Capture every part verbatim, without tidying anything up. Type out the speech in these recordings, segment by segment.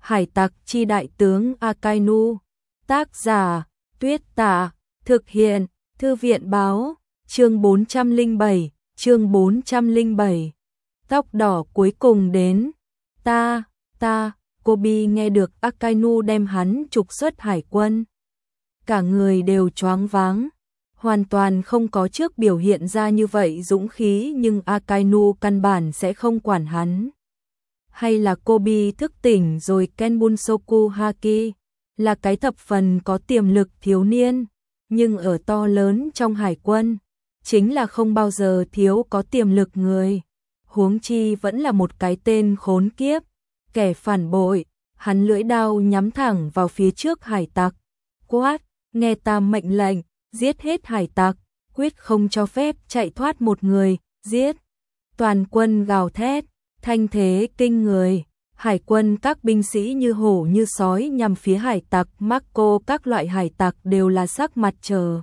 Hải tặc chi đại tướng Akainu. Tác giả Tuyết Tả. Thực hiện Thư viện Báo. Chương bốn trăm lẻ bảy. Chương bốn trăm lẻ bảy. Tóc đỏ cuối cùng đến. Ta, ta, Kobe nghe được Akainu đem hắn trục xuất hải quân. Cả người đều choáng váng. Hoàn toàn không có trước biểu hiện ra như vậy dũng khí, nhưng Akainu căn bản sẽ không quản hắn. Hay là Kobe thức tỉnh rồi? Kenbunsoku Haki là cái thập phần có tiềm lực thiếu niên, nhưng ở to lớn trong hải quân, chính là không bao giờ thiếu có tiềm lực người. Huống chi vẫn là một cái tên khốn kiếp, kẻ phản bội. Hắn lưỡi đao nhắm thẳng vào phía trước hải tặc. Quát, nghe ta mệnh lệnh, giết hết hải tặc, quyết không cho phép chạy thoát một người, giết. Toàn quân gào thét, thanh thế kinh người. Hải quân các binh sĩ như hổ như sói nhằm phía hải tặc. Marco các loại hải tặc đều là sắc mặt trở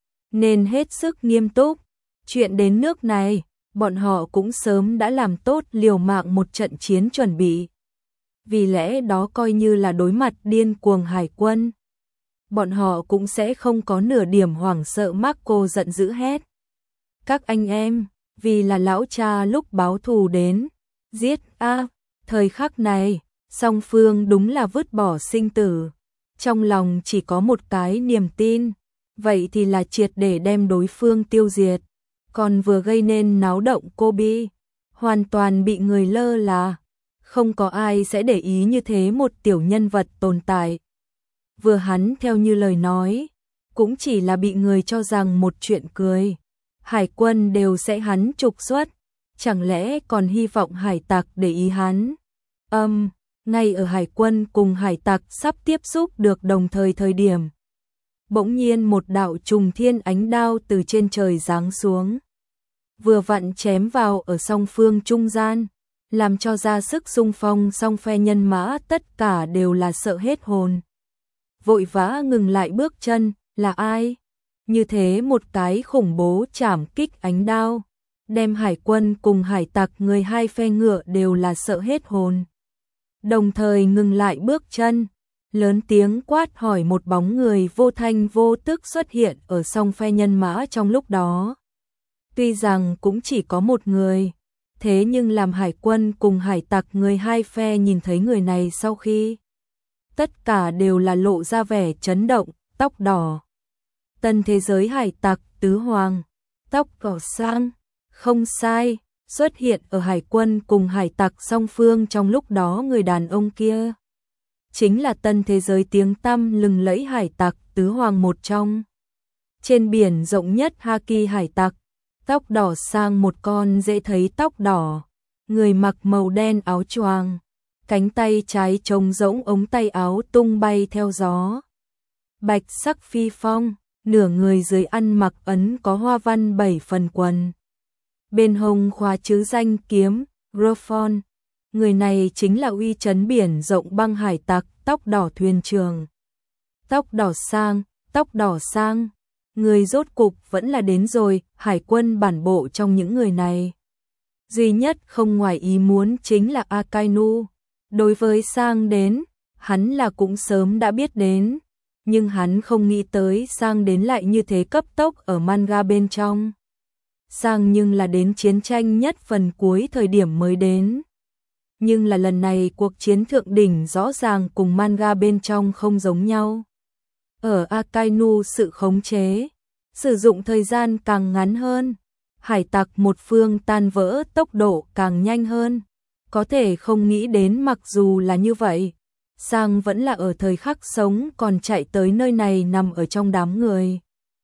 nên hết sức nghiêm túc. Chuyện đến nước này, bọn họ cũng sớm đã làm tốt liều mạng một trận chiến chuẩn bị. Vì lẽ đó coi như là đối mặt điên cuồng hải quân, bọn họ cũng sẽ không có nửa điểm hoảng sợ. Marco giận dữ hét, các anh em, vì là lão cha lúc báo thù đến, giết a. À, thời khắc này, song phương đúng là vứt bỏ sinh tử, trong lòng chỉ có một cái niềm tin, vậy thì là triệt để đem đối phương tiêu diệt. Còn vừa gây nên náo động Kobe, hoàn toàn bị người lơ là, không có ai sẽ để ý như thế một tiểu nhân vật tồn tại. Vừa hắn theo như lời nói, cũng chỉ là bị người cho rằng một chuyện cười. Hải quân đều sẽ hắn trục xuất, chẳng lẽ còn hy vọng hải tặc để ý hắn? Âm, um, ngay ở hải quân cùng hải tặc sắp tiếp xúc được đồng thời thời điểm, bỗng nhiên một đạo trùng thiên ánh đao từ trên trời giáng xuống, vừa vặn chém vào ở song phương trung gian, làm cho ra sức xung phong song phe nhân mã tất cả đều là sợ hết hồn. Vội vã ngừng lại bước chân. Là ai? Như thế một cái khủng bố chảm kích ánh đao, đem hải quân cùng hải tặc người hai phe ngựa đều là sợ hết hồn. Đồng thời ngừng lại bước chân, lớn tiếng quát hỏi. Một bóng người vô thanh vô tức xuất hiện ở song phe nhân mã trong lúc đó. Tuy rằng cũng chỉ có một người, thế nhưng làm hải quân cùng hải tặc người hai phe nhìn thấy người này sau khi, tất cả đều là lộ ra vẻ chấn động. Tóc đỏ, tân thế giới hải tặc tứ hoàng. Tóc đỏ sang, không sai, xuất hiện ở hải quân cùng hải tặc song phương trong lúc đó. Người đàn ông kia chính là tân thế giới tiếng tăm lừng lẫy hải tặc tứ hoàng một trong. Trên biển rộng nhất Haki hải tặc. Tóc đỏ sang một con dễ thấy tóc đỏ, người mặc màu đen áo choàng, cánh tay trái trống rỗng, ống tay áo tung bay theo gió. Bạch sắc phi phong, nửa người dưới ăn mặc ấn có hoa văn bảy phần quần. Bên hông khóa chữ danh kiếm, Rophon. Người này chính là uy chấn biển rộng băng hải tặc, tóc đỏ thuyền trưởng. Tóc đỏ sang, tóc đỏ sang. Người rốt cục vẫn là đến rồi. Hải quân bản bộ trong những người này, duy nhất không ngoài ý muốn chính là Akainu. Đối với sang đến, hắn là cũng sớm đã biết đến, nhưng hắn không nghĩ tới sang đến lại như thế cấp tốc ở manga bên trong. Sang nhưng là đến chiến tranh nhất phần cuối thời điểm mới đến. Nhưng là lần này cuộc chiến thượng đỉnh rõ ràng cùng manga bên trong không giống nhau. Ở Akainu sự khống chế, sử dụng thời gian càng ngắn hơn, hải tặc một phương tan vỡ tốc độ càng nhanh hơn. Có thể không nghĩ đến mặc dù là như vậy, sang vẫn là ở thời khắc sống còn chạy tới nơi này nằm ở trong đám người.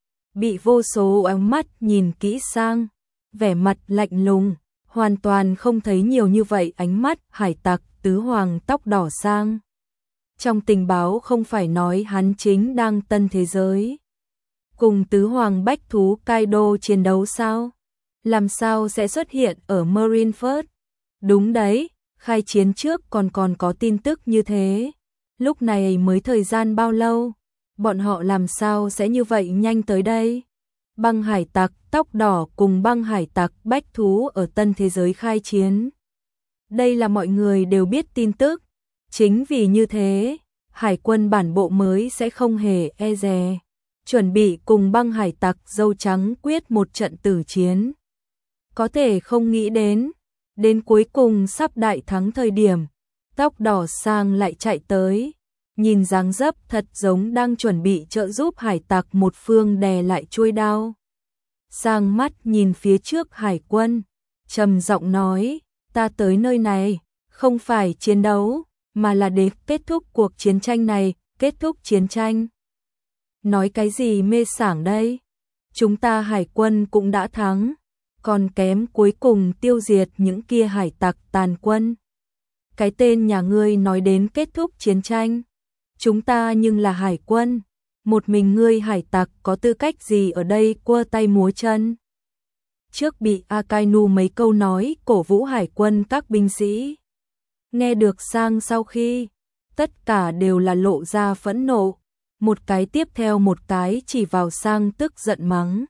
Bị vô số ánh mắt nhìn kỹ sang, vẻ mặt lạnh lùng, hoàn toàn không thấy nhiều như vậy ánh mắt. Hải tặc tứ hoàng tóc đỏ sang, trong tình báo không phải nói hắn chính đang tân thế giới cùng tứ hoàng bách thú Kaido chiến đấu sao? Làm sao sẽ xuất hiện ở Marineford? Đúng đấy, khai chiến trước còn còn có tin tức như thế. Lúc này mới thời gian bao lâu? Bọn họ làm sao sẽ như vậy nhanh tới đây? Băng hải tặc tóc đỏ cùng băng hải tặc bách thú ở tân thế giới khai chiến. Đây là mọi người đều biết tin tức, Chính vì như thế, hải quân bản bộ mới sẽ không hề e dè, chuẩn bị cùng băng hải tặc dâu trắng quyết một trận tử chiến. Có thể không nghĩ đến, đến cuối cùng sắp đại thắng thời điểm, tóc đỏ Sang lại chạy tới, nhìn dáng dấp thật giống đang chuẩn bị trợ giúp hải tặc một phương đè lại chuôi đao. Sang mắt nhìn phía trước hải quân, trầm giọng nói, ta tới nơi này, không phải chiến đấu, mà là để kết thúc cuộc chiến tranh này, kết thúc chiến tranh. Nói cái gì mê sảng đây? Chúng ta hải quân cũng đã thắng, còn kém cuối cùng tiêu diệt những kia hải tặc tàn quân. Cái tên nhà ngươi nói đến kết thúc chiến tranh, chúng ta nhưng là hải quân, một mình ngươi hải tặc có tư cách gì ở đây quơ tay múa chân? Trước bị Akainu mấy câu nói cổ vũ hải quân các binh sĩ. Nghe được Sang sau khi, tất cả đều là lộ ra phẫn nộ, một cái tiếp theo một cái chỉ vào Sang tức giận mắng.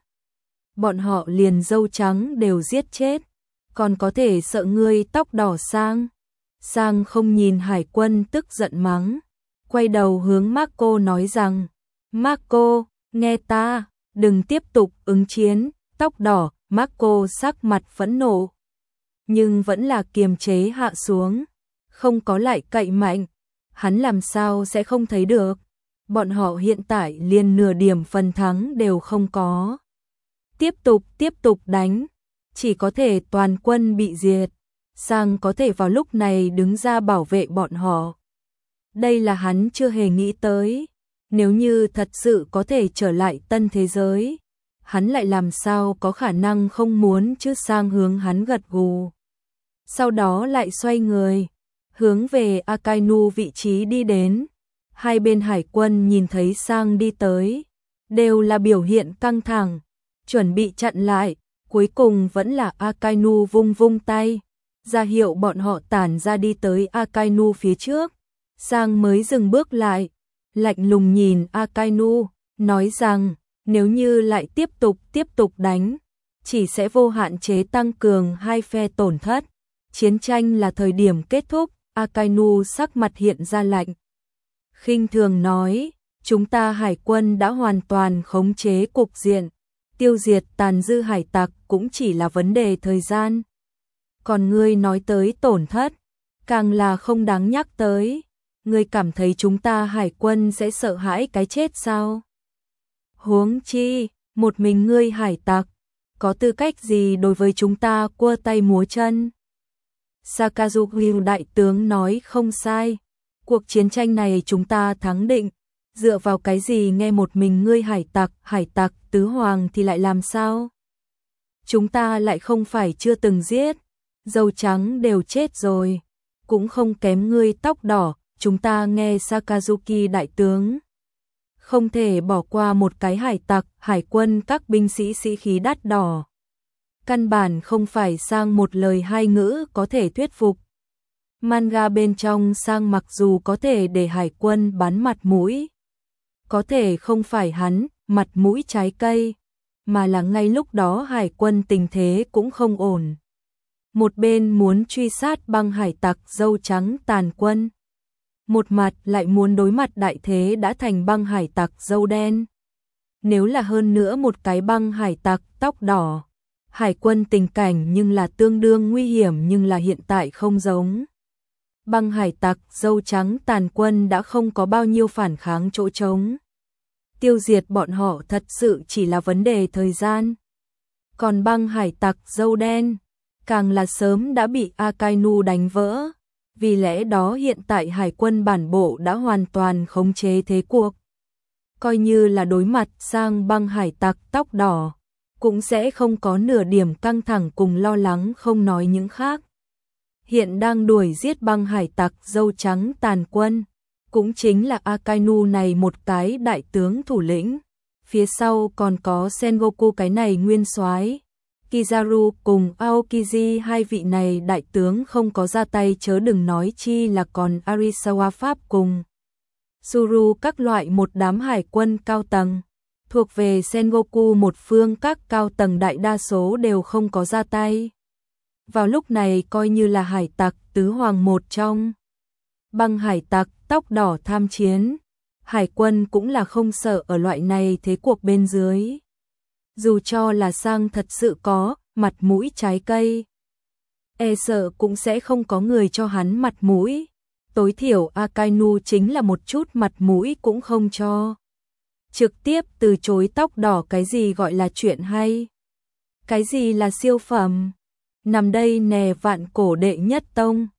Bọn họ liền dâu trắng đều giết chết, còn có thể sợ ngươi tóc đỏ Sang. Sang không nhìn hải quân tức giận mắng, quay đầu hướng Marco nói rằng, Marco, nghe ta, đừng tiếp tục ứng chiến, tóc đỏ. Marco sắc mặt phẫn nộ, nhưng vẫn là kiềm chế hạ xuống, không có lại cậy mạnh, hắn làm sao sẽ không thấy được, bọn họ hiện tại liền nửa điểm phần thắng đều không có. Tiếp tục tiếp tục đánh, chỉ có thể toàn quân bị diệt, Sang có thể vào lúc này đứng ra bảo vệ bọn họ. Đây là hắn chưa hề nghĩ tới, nếu như thật sự có thể trở lại tân thế giới, hắn lại làm sao có khả năng không muốn chứ. Sang hướng hắn gật gù, sau đó lại xoay người, hướng về Akainu vị trí đi đến. Hai bên hải quân nhìn thấy Sang đi tới, đều là biểu hiện căng thẳng, chuẩn bị chặn lại, cuối cùng vẫn là Akainu vung vung tay, ra hiệu bọn họ tản ra đi tới Akainu phía trước. Sang mới dừng bước lại, lạnh lùng nhìn Akainu, nói rằng, nếu như lại tiếp tục tiếp tục đánh, chỉ sẽ vô hạn chế tăng cường hai phe tổn thất. Chiến tranh là thời điểm kết thúc. Akainu sắc mặt hiện ra lạnh, khinh thường nói, chúng ta hải quân đã hoàn toàn khống chế cục diện, tiêu diệt tàn dư hải tặc cũng chỉ là vấn đề thời gian. Còn ngươi nói tới tổn thất, càng là không đáng nhắc tới. Ngươi cảm thấy chúng ta hải quân sẽ sợ hãi cái chết sao? Huống chi, một mình ngươi hải tặc, có tư cách gì đối với chúng ta quơ tay múa chân? Sakazuki đại tướng nói không sai, cuộc chiến tranh này chúng ta thắng định, dựa vào cái gì nghe một mình ngươi hải tặc, hải tặc tứ hoàng thì lại làm sao? Chúng ta lại không phải chưa từng giết, dâu trắng đều chết rồi, cũng không kém ngươi tóc đỏ, chúng ta nghe Sakazuki đại tướng. Không thể bỏ qua một cái hải tặc, hải quân các binh sĩ sĩ khí đắt đỏ. Căn bản không phải Sang một lời hai ngữ có thể thuyết phục. Manga bên trong Sang mặc dù có thể để hải quân bán mặt mũi, có thể không phải hắn, mặt mũi trái cây, mà là ngay lúc đó hải quân tình thế cũng không ổn. Một bên muốn truy sát băng hải tặc dâu trắng tàn quân, một mặt lại muốn đối mặt đại thế đã thành băng hải tặc dâu đen. Nếu là hơn nữa một cái băng hải tặc tóc đỏ, hải quân tình cảnh nhưng là tương đương nguy hiểm, nhưng là hiện tại không giống. Băng hải tặc dâu trắng tàn quân đã không có bao nhiêu phản kháng chỗ trống. Tiêu diệt bọn họ thật sự chỉ là vấn đề thời gian. Còn băng hải tặc dâu đen, càng là sớm đã bị Akainu đánh vỡ. Vì lẽ đó hiện tại hải quân bản bộ đã hoàn toàn khống chế thế cuộc. Coi như là đối mặt sang băng hải tặc tóc đỏ, cũng sẽ không có nửa điểm căng thẳng cùng lo lắng, không nói những khác. Hiện đang đuổi giết băng hải tặc dâu trắng tàn quân, cũng chính là Akainu này một cái đại tướng thủ lĩnh. Phía sau còn có Sengoku cái này nguyên soái, Kizaru cùng Aokiji hai vị này đại tướng không có ra tay, chớ đừng nói chi là còn Arisawa Pháp cùng Suru các loại một đám hải quân cao tầng. Thuộc về Sengoku một phương các cao tầng đại đa số đều không có ra tay. Vào lúc này coi như là hải tặc tứ hoàng một trong băng hải tặc, tóc đỏ tham chiến. Hải quân cũng là không sợ ở loại này thế cuộc bên dưới. Dù cho là sang thật sự có mặt mũi trái cây, e sợ cũng sẽ không có người cho hắn mặt mũi. Tối thiểu Akainu chính là một chút mặt mũi cũng không cho. Trực tiếp từ chối tóc đỏ cái gì gọi là chuyện hay. Cái gì là siêu phẩm. Nằm đây nè vạn cổ đệ nhất tông.